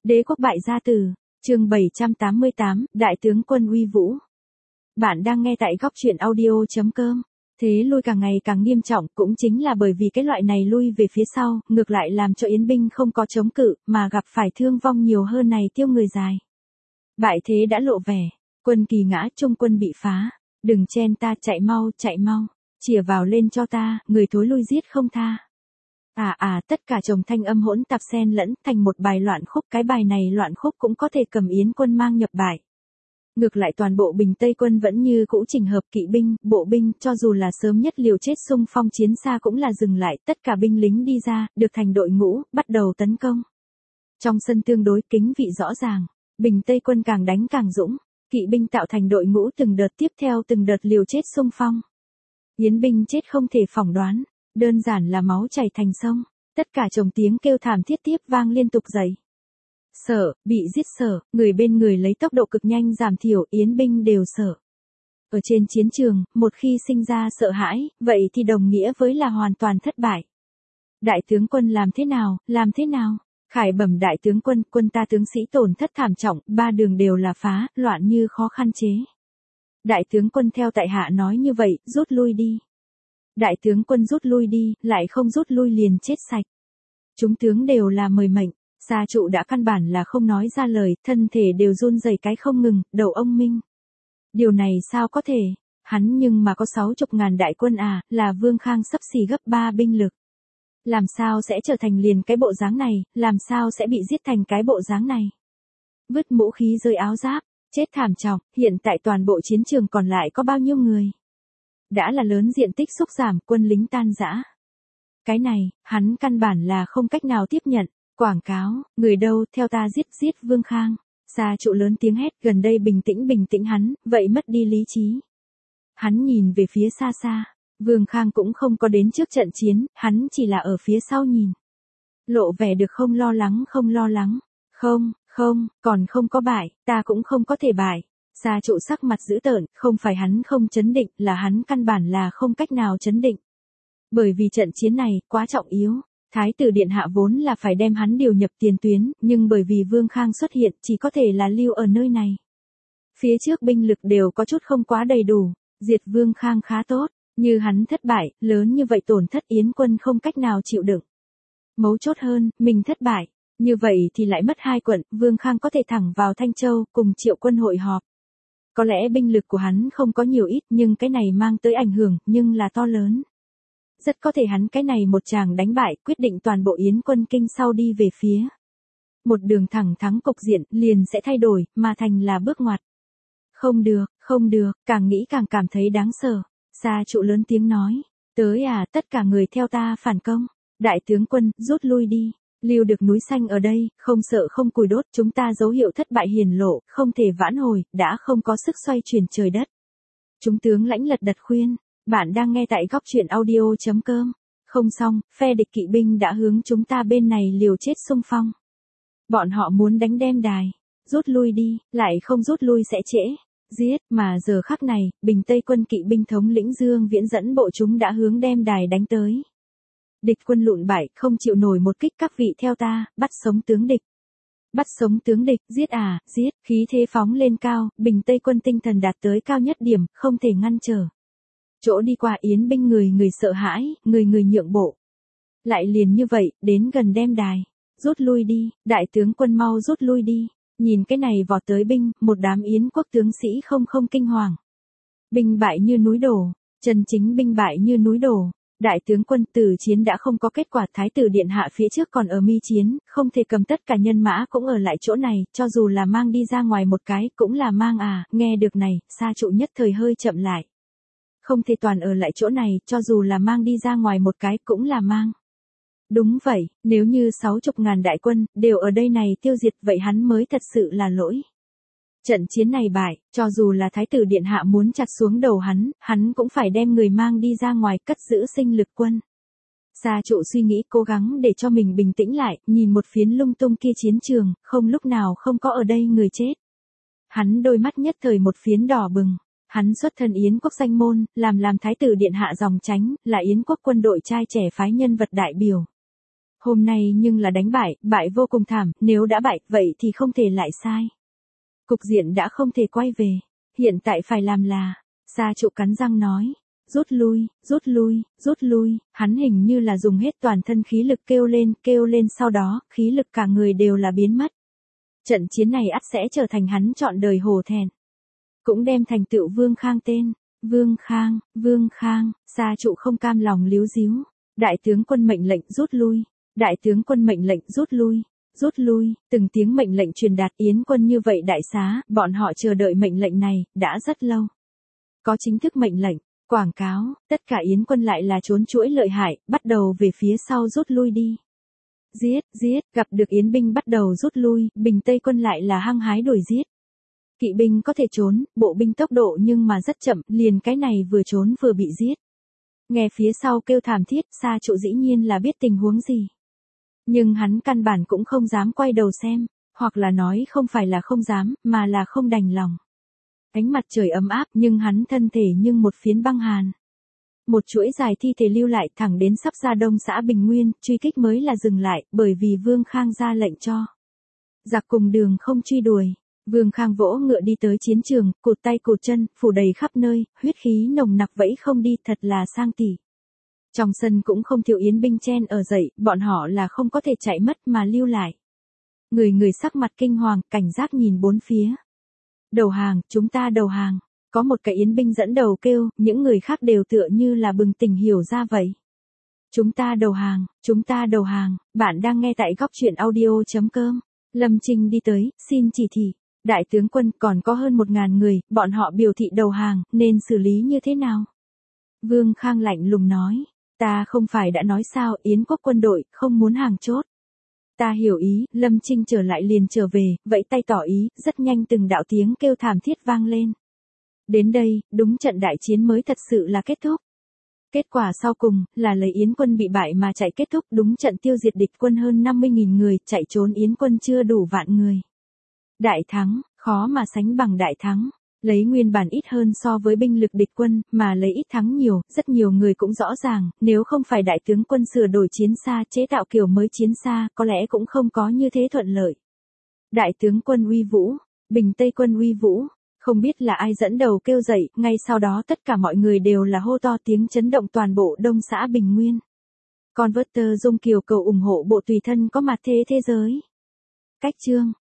Đế quốc bại gia tử, chương 788, Đại tướng quân uy vũ. Bạn đang nghe tại góc truyện audio.com. Thế lui càng ngày càng nghiêm trọng cũng chính là bởi vì cái loại này lui về phía sau, ngược lại làm cho Yến binh không có chống cự, mà gặp phải thương vong nhiều hơn này tiêu người dài. Bại thế đã lộ vẻ, quân kỳ ngã, trung quân bị phá, đừng chen ta, chạy mau, chìa vào lên cho ta, người thối lui giết không tha. Tất cả chồng thanh âm hỗn tạp xen lẫn thành một bài loạn khúc, cái bài này loạn khúc cũng có thể cầm Yến quân mang nhập bại. Ngược lại toàn bộ Bình Tây quân vẫn như cũ chỉnh hợp kỵ binh, bộ binh, cho dù là sớm nhất liều chết xung phong chiến xa cũng là dừng lại, tất cả binh lính đi ra, được thành đội ngũ, bắt đầu tấn công. Trong sân tương đối kính vị rõ ràng, Bình Tây quân càng đánh càng dũng, kỵ binh tạo thành đội ngũ từng đợt tiếp theo từng đợt liều chết xung phong. Yến binh chết không thể phỏng đoán, đơn giản là máu chảy thành sông, tất cả chồng tiếng kêu thảm thiết tiếp vang liên tục dậy. Sợ, bị giết sợ, người bên người lấy tốc độ cực nhanh giảm thiểu, Yến binh đều sợ. Ở trên chiến trường, một khi sinh ra sợ hãi, vậy thì đồng nghĩa với là hoàn toàn thất bại. Đại tướng quân làm thế nào? Khải bẩm đại tướng quân, quân ta tướng sĩ tổn thất thảm trọng, ba đường đều là phá, loạn như khó khăn chế. Đại tướng quân theo tại hạ nói như vậy, rút lui đi. Đại tướng quân rút lui đi, lại không rút lui liền chết sạch. Chúng tướng đều là mời mệnh, Sa Trụ đã căn bản là không nói ra lời, thân thể đều run rẩy cái không ngừng, đầu ông Minh. Điều này sao có thể, hắn nhưng mà có 60.000 đại quân là Vương Khang xấp xỉ gấp 3 binh lực. Làm sao sẽ trở thành liền cái bộ dáng này, làm sao sẽ bị giết thành cái bộ dáng này. Vứt mũ khí rơi áo giáp, chết thảm trọng, hiện tại toàn bộ chiến trường còn lại có bao nhiêu người. Đã là lớn diện tích sút giảm, quân lính tan rã. Cái này, hắn căn bản là không cách nào tiếp nhận, quảng cáo, người đâu, theo ta giết Vương Khang. Sa Trụ lớn tiếng hét, gần đây bình tĩnh hắn, vậy mất đi lý trí. Hắn nhìn về phía xa xa, Vương Khang cũng không có đến trước trận chiến, hắn chỉ là ở phía sau nhìn. Lộ vẻ được không lo lắng. Không, còn không có bại, ta cũng không có thể bại. Sa Trụ sắc mặt dữ tợn, không phải hắn không chấn định, là hắn căn bản là không cách nào chấn định. Bởi vì trận chiến này, quá trọng yếu, Thái tử Điện Hạ vốn là phải đem hắn điều nhập tiền tuyến, nhưng bởi vì Vương Khang xuất hiện, chỉ có thể là lưu ở nơi này. Phía trước binh lực đều có chút không quá đầy đủ, diệt Vương Khang khá tốt, như hắn thất bại, lớn như vậy tổn thất Yến quân không cách nào chịu đựng. Mấu chốt hơn, mình thất bại, như vậy thì lại mất 2 quận, Vương Khang có thể thẳng vào Thanh Châu, cùng Triệu quân hội họp. Có lẽ binh lực của hắn không có nhiều ít, nhưng cái này mang tới ảnh hưởng, nhưng là to lớn. Rất có thể hắn cái này một tràng đánh bại, quyết định toàn bộ Yến quân kinh sau đi về phía. Một đường thẳng thắng cục diện, liền sẽ thay đổi, mà thành là bước ngoặt. Không được, càng nghĩ càng cảm thấy đáng sợ. Sa Trụ lớn tiếng nói, tới tất cả người theo ta phản công. Đại tướng quân, rút lui đi. Lưu được núi xanh ở đây, không sợ không cùi đốt, chúng ta dấu hiệu thất bại hiển lộ, không thể vãn hồi, đã không có sức xoay chuyển trời đất. Chúng tướng lãnh lật đật khuyên, bạn đang nghe tại góc truyện audio.com. Không xong, phe địch kỵ binh đã hướng chúng ta bên này liều chết xung phong. Bọn họ muốn đánh đem đài, rút lui đi, lại không rút lui sẽ trễ. Giết, mà giờ khắc này, Bình Tây quân kỵ binh thống lĩnh Dương Viễn dẫn bộ chúng đã hướng đem đài đánh tới. Địch quân lụn bại, không chịu nổi một kích, các vị theo ta, bắt sống tướng địch. Bắt sống tướng địch, giết, khí thế phóng lên cao, Bình Tây quân tinh thần đạt tới cao nhất điểm, không thể ngăn trở. Chỗ đi qua Yến binh người sợ hãi, người nhượng bộ. Lại liền như vậy, đến gần đem đài. Rút lui đi, đại tướng quân mau rút lui đi. Nhìn cái này vọt tới binh, một đám Yến quốc tướng sĩ không kinh hoàng. Binh bại như núi đổ, chân chính binh bại như núi đổ. Đại tướng quân tử chiến đã không có kết quả, Thái tử Điện Hạ phía trước còn ở mi chiến, không thể cầm tất cả nhân mã cũng ở lại chỗ này, cho dù là mang đi ra ngoài một cái, cũng là mang nghe được này, Sa Trụ nhất thời hơi chậm lại. Không thể toàn ở lại chỗ này, cho dù là mang đi ra ngoài một cái, cũng là mang. Đúng vậy, nếu như 60.000 đại quân, đều ở đây này tiêu diệt, vậy hắn mới thật sự là lỗi. Trận chiến này bại, cho dù là Thái tử Điện Hạ muốn chặt xuống đầu hắn cũng phải đem người mang đi ra ngoài, cất giữ sinh lực quân. Sa Trụ suy nghĩ, cố gắng để cho mình bình tĩnh lại, nhìn một phiến lung tung kia chiến trường, không lúc nào không có ở đây người chết. Hắn đôi mắt nhất thời một phiến đỏ bừng. Hắn xuất thân Yến quốc danh môn, làm Thái tử Điện Hạ dòng tránh, là Yến quốc quân đội trai trẻ phái nhân vật đại biểu. Hôm nay nhưng là đánh bại, bại vô cùng thảm, nếu đã bại, vậy thì không thể lại sai. Cục diện đã không thể quay về, hiện tại phải làm là, Sa Trụ cắn răng nói, rút lui, rút lui, rút lui, hắn hình như là dùng hết toàn thân khí lực kêu lên sau đó, khí lực cả người đều là biến mất. Trận chiến này ắt sẽ trở thành hắn trọn đời hổ thẹn. Cũng đem thành tựu Vương Khang tên, Vương Khang, Sa Trụ không cam lòng líu díu. Đại tướng quân mệnh lệnh rút lui, đại tướng quân mệnh lệnh rút lui, từng tiếng mệnh lệnh truyền đạt Yến quân như vậy đại xá, bọn họ chờ đợi mệnh lệnh này, đã rất lâu. Có chính thức mệnh lệnh, quảng cáo, tất cả Yến quân lại là trốn chuỗi lợi hại, bắt đầu về phía sau rút lui đi. Giết, gặp được Yến binh bắt đầu rút lui, Bình Tây quân lại là hăng hái đuổi giết. Kỵ binh có thể trốn, bộ binh tốc độ nhưng mà rất chậm, liền cái này vừa trốn vừa bị giết. Nghe phía sau kêu thảm thiết, Sa Trụ dĩ nhiên là biết tình huống gì. Nhưng hắn căn bản cũng không dám quay đầu xem, hoặc là nói không phải là không dám, mà là không đành lòng. Ánh mặt trời ấm áp nhưng hắn thân thể nhưng một phiến băng hàn. Một chuỗi dài thi thể lưu lại thẳng đến sắp ra đông xã Bình Nguyên, truy kích mới là dừng lại, bởi vì Vương Khang ra lệnh cho. Giặc cùng đường không truy đuổi. Vương Khang vỗ ngựa đi tới chiến trường, cụt tay cụt chân, phủ đầy khắp nơi, huyết khí nồng nặc vẫy không đi, thật là sang tỉ. Trong sân cũng không thiếu Yến binh chen ở dậy, bọn họ là không có thể chạy mất mà lưu lại. Người sắc mặt kinh hoàng, cảnh giác nhìn bốn phía. Đầu hàng, chúng ta đầu hàng. Có một cái Yến binh dẫn đầu kêu, những người khác đều tựa như là bừng tỉnh hiểu ra vậy. Chúng ta đầu hàng, bạn đang nghe tại góc truyện audio.com. Lâm Trinh đi tới, xin chỉ thị. Đại tướng quân còn có hơn 1000 người, bọn họ biểu thị đầu hàng, nên xử lý như thế nào? Vương Khang lạnh lùng nói, ta không phải đã nói sao, Yến quốc quân đội, không muốn hàng chốt. Ta hiểu ý, Lâm Trinh trở lại liền trở về, vẫy tay tỏ ý, rất nhanh từng đạo tiếng kêu thảm thiết vang lên. Đến đây, đúng trận đại chiến mới thật sự là kết thúc. Kết quả sau cùng, là lấy Yến quân bị bại mà chạy kết thúc, đúng trận tiêu diệt địch quân hơn 50.000 người, chạy trốn Yến quân chưa đủ vạn người. Đại thắng, khó mà sánh bằng đại thắng. Lấy nguyên bản ít hơn so với binh lực địch quân, mà lấy ít thắng nhiều, rất nhiều người cũng rõ ràng, nếu không phải đại tướng quân sửa đổi chiến xa, chế tạo kiểu mới chiến xa, có lẽ cũng không có như thế thuận lợi. Đại tướng quân uy vũ, Bình Tây quân uy vũ, không biết là ai dẫn đầu kêu dậy, ngay sau đó tất cả mọi người đều là hô to tiếng chấn động toàn bộ đông xã Bình Nguyên. Converter Dung Kiều cầu ủng hộ bộ tùy thân có mặt thế giới. Cách chương